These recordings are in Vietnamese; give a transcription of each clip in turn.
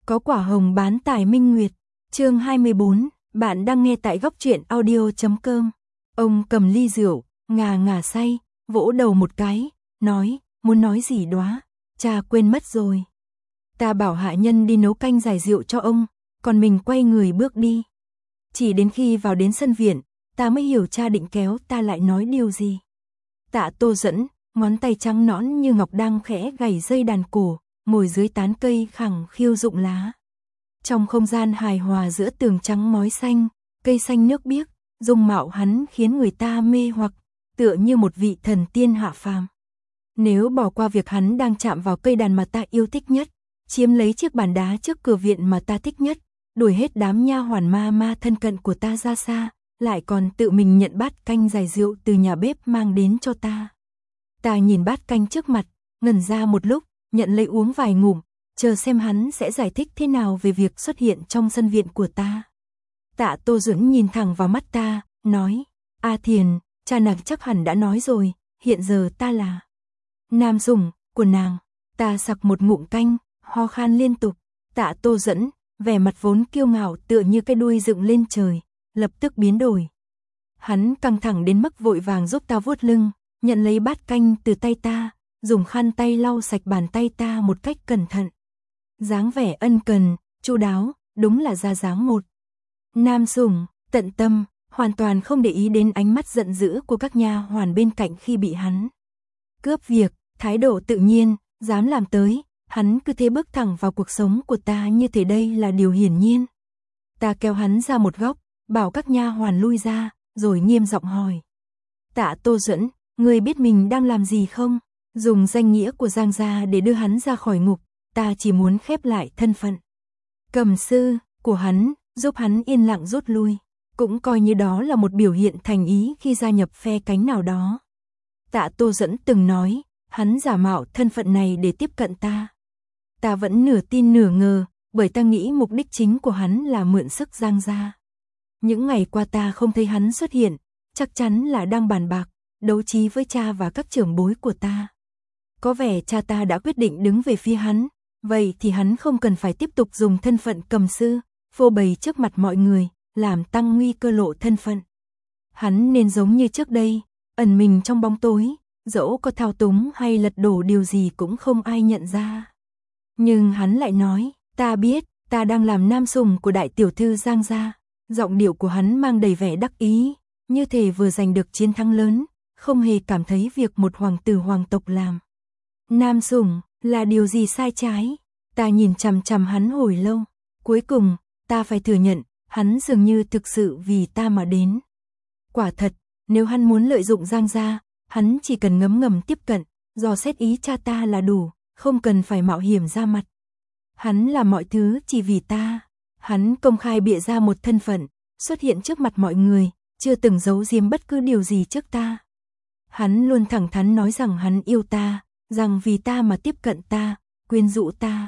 Có quả hồng bán tại Minh Nguyệt. Chương 24, bạn đang nghe tại góc truyện audio.com. Ông cầm ly rượu, ngà say, vỗ đầu một cái, nói, muốn nói gì đó, cha quên mất rồi. Ta bảo hạ nhân đi nấu canh giải rượu cho ông, còn mình quay người bước đi. Chỉ đến khi vào đến sân viện, ta mới hiểu cha định kéo ta lại nói điều gì. Tạ Tô Dẫn, ngón tay trắng nõn như ngọc đang khẽ gảy dây đàn cổ, ngồi dưới tán cây khẳng khiu rụng lá. Trong không gian hài hòa giữa tường trắng ngói xanh, cây xanh nước biếc, dung mạo hắn khiến người ta mê hoặc, tựa như một vị thần tiên hạ phàm. Nếu bỏ qua việc hắn đang chạm vào cây đàn mà ta yêu thích nhất, chiếm lấy chiếc bàn đá trước cửa viện mà ta thích nhất, đuổi hết đám nha hoàn ma thân cận của ta ra xa, lại còn tự mình nhận bát canh giải rượu từ nhà bếp mang đến cho ta. Ta nhìn bát canh trước mặt, ngẩn ra một lúc, nhận lấy uống vài ngụm, chờ xem hắn sẽ giải thích thế nào về việc xuất hiện trong sân viện của ta. Tạ Tô Dẫn nhìn thẳng vào mắt ta, nói, A Thiền, cha nàng chắc hẳn đã nói rồi, hiện giờ ta là nam sủng của nàng. Ta sặc một ngụm canh, ho khan liên tục. Tạ Tô Dẫn, vẻ mặt vốn kiêu ngạo tựa như cái đuôi dựng lên trời, lập tức biến đổi. Hắn căng thẳng đến mức vội vàng giúp ta vuốt lưng, nhận lấy bát canh từ tay ta, dùng khăn tay lau sạch bàn tay ta một cách cẩn thận. Dáng vẻ ân cần, chu đáo, đúng là ra dáng một nam sủng, tận tâm, hoàn toàn không để ý đến ánh mắt giận dữ của các nha hoàn bên cạnh khi bị hắn cướp việc, thái độ tự nhiên, dám làm tới, hắn cứ thế bước thẳng vào cuộc sống của ta như thế, đây là điều hiển nhiên. Ta kéo hắn ra một góc, bảo các nha hoàn lui ra, rồi nghiêm giọng hỏi. Tạ Tô Dẫn, ngươi biết mình đang làm gì không? Dùng danh nghĩa của Giang gia để đưa hắn ra khỏi ngục, ta chỉ muốn khép lại thân phận cầm sư của hắn, giúp hắn yên lặng rút lui, cũng coi như đó là một biểu hiện thành ý khi gia nhập phe cánh nào đó. Tạ Tô Dẫn từng nói, hắn giả mạo thân phận này để tiếp cận ta. Ta vẫn nửa tin nửa ngờ, bởi ta nghĩ mục đích chính của hắn là mượn sức Giang gia. Những ngày qua ta không thấy hắn xuất hiện, chắc chắn là đang bàn bạc, đấu trí với cha và các trưởng bối của ta. Có vẻ cha ta đã quyết định đứng về phía hắn, vậy thì hắn không cần phải tiếp tục dùng thân phận cầm sư, phô bày trước mặt mọi người, làm tăng nguy cơ lộ thân phận. Hắn nên giống như trước đây, ẩn mình trong bóng tối, dẫu có thao túng hay lật đổ điều gì cũng không ai nhận ra. Nhưng hắn lại nói, ta biết, ta đang làm nam sủng của đại tiểu thư Giang gia. Giọng điệu của hắn mang đầy vẻ đắc ý, như thể vừa giành được chiến thắng lớn, không hề cảm thấy việc một hoàng tử hoàng tộc làm nam sủng là điều gì sai trái. Ta nhìn chằm chằm hắn hồi lâu, cuối cùng, ta phải thừa nhận, hắn dường như thực sự vì ta mà đến. Quả thật, nếu hắn muốn lợi dụng Giang gia, hắn chỉ cần ngấm ngầm tiếp cận, dò xét ý cha ta là đủ, không cần phải mạo hiểm ra mặt. Hắn làm mọi thứ chỉ vì ta. Hắn công khai bịa ra một thân phận, xuất hiện trước mặt mọi người, chưa từng giấu giếm bất cứ điều gì trước ta. Hắn luôn thẳng thắn nói rằng hắn yêu ta, rằng vì ta mà tiếp cận ta, quyến rũ ta.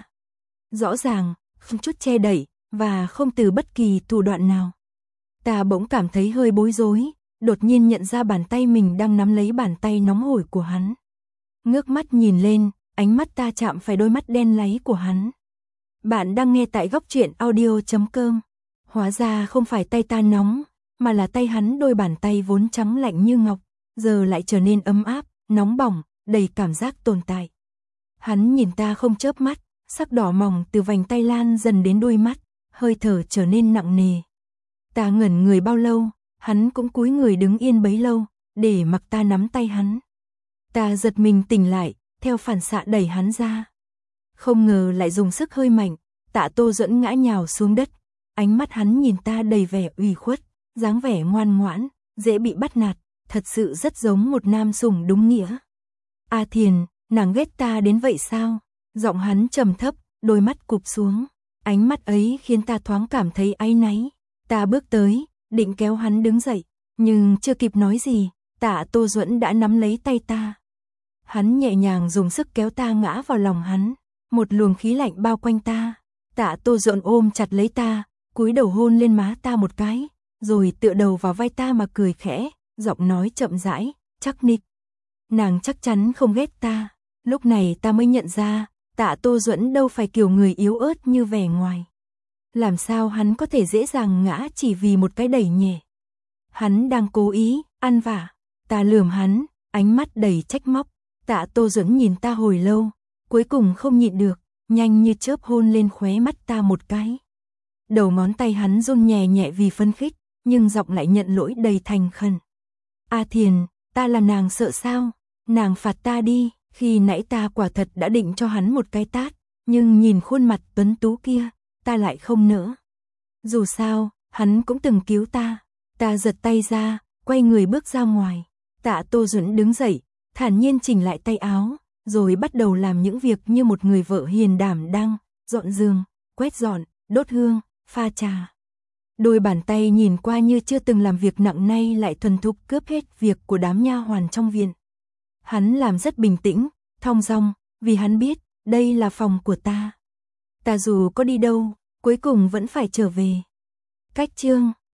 Rõ ràng, không chút che đậy, và không từ bất kỳ thủ đoạn nào. Ta bỗng cảm thấy hơi bối rối, đột nhiên nhận ra bàn tay mình đang nắm lấy bàn tay nóng hổi của hắn. Ngước mắt nhìn lên, ánh mắt ta chạm phải đôi mắt đen láy của hắn. Bạn đang nghe tại góc truyện audio.com. Hóa ra không phải tay ta nóng, mà là tay hắn, đôi bàn tay vốn trắng lạnh như ngọc, giờ lại trở nên ấm áp, nóng bỏng, đầy cảm giác tồn tại. Hắn nhìn ta không chớp mắt, sắc đỏ mỏng từ vành tay lan dần đến đôi mắt, hơi thở trở nên nặng nề. Ta ngẩn người bao lâu, hắn cũng cúi người đứng yên bấy lâu, để mặc ta nắm tay hắn. Ta giật mình tỉnh lại, theo phản xạ đẩy hắn ra. Không ngờ lại dùng sức hơi mạnh, Tạ Tô Dẫn ngã nhào xuống đất, ánh mắt hắn nhìn ta đầy vẻ ủy khuất, dáng vẻ ngoan ngoãn, dễ bị bắt nạt, thật sự rất giống một nam sủng đúng nghĩa. A Thiền, nàng ghét ta đến vậy sao? Giọng hắn trầm thấp, đôi mắt cụp xuống, ánh mắt ấy khiến ta thoáng cảm thấy áy náy. Ta bước tới, định kéo hắn đứng dậy, nhưng chưa kịp nói gì, Tạ Tô Dẫn đã nắm lấy tay ta. Hắn nhẹ nhàng dùng sức kéo ta ngã vào lòng hắn. Một luồng khí lạnh bao quanh ta. Tạ Tô Dẫn ôm chặt lấy ta, cúi đầu hôn lên má ta một cái, rồi tựa đầu vào vai ta mà cười khẽ, giọng nói chậm rãi, chắc nịch. Nàng chắc chắn không ghét ta. Lúc này ta mới nhận ra, Tạ Tô Duẫn đâu phải kiểu người yếu ớt như vẻ ngoài. Làm sao hắn có thể dễ dàng ngã chỉ vì một cái đẩy nhẹ. Hắn đang cố ý, ăn vạ. Ta lườm hắn, ánh mắt đầy trách móc. Tạ Tô Duẫn nhìn ta hồi lâu, cuối cùng không nhịn được, nhanh như chớp hôn lên khóe mắt ta một cái. Đầu ngón tay hắn run nhẹ nhẹ vì phấn khích, nhưng giọng lại nhận lỗi đầy thành khẩn. A Thiền, ta làm nàng sợ sao? Nàng phạt ta đi. Khi nãy ta quả thật đã định cho hắn một cái tát, nhưng nhìn khuôn mặt tuấn tú kia, ta lại không nỡ. Dù sao, hắn cũng từng cứu ta. Ta giật tay ra, quay người bước ra ngoài. Tạ Tô Duẫn đứng dậy, thản nhiên chỉnh lại tay áo, rồi bắt đầu làm những việc như một người vợ hiền đảm đang dọn giường, quét dọn, đốt hương, pha trà. Đôi bàn tay nhìn qua như chưa từng làm việc nặng nay lại thuần thục cướp hết việc của đám nha hoàn trong viện. Hắn làm rất bình tĩnh, thong dong, vì hắn biết, đây là phòng của ta. Ta dù có đi đâu, cuối cùng vẫn phải trở về. Cách chương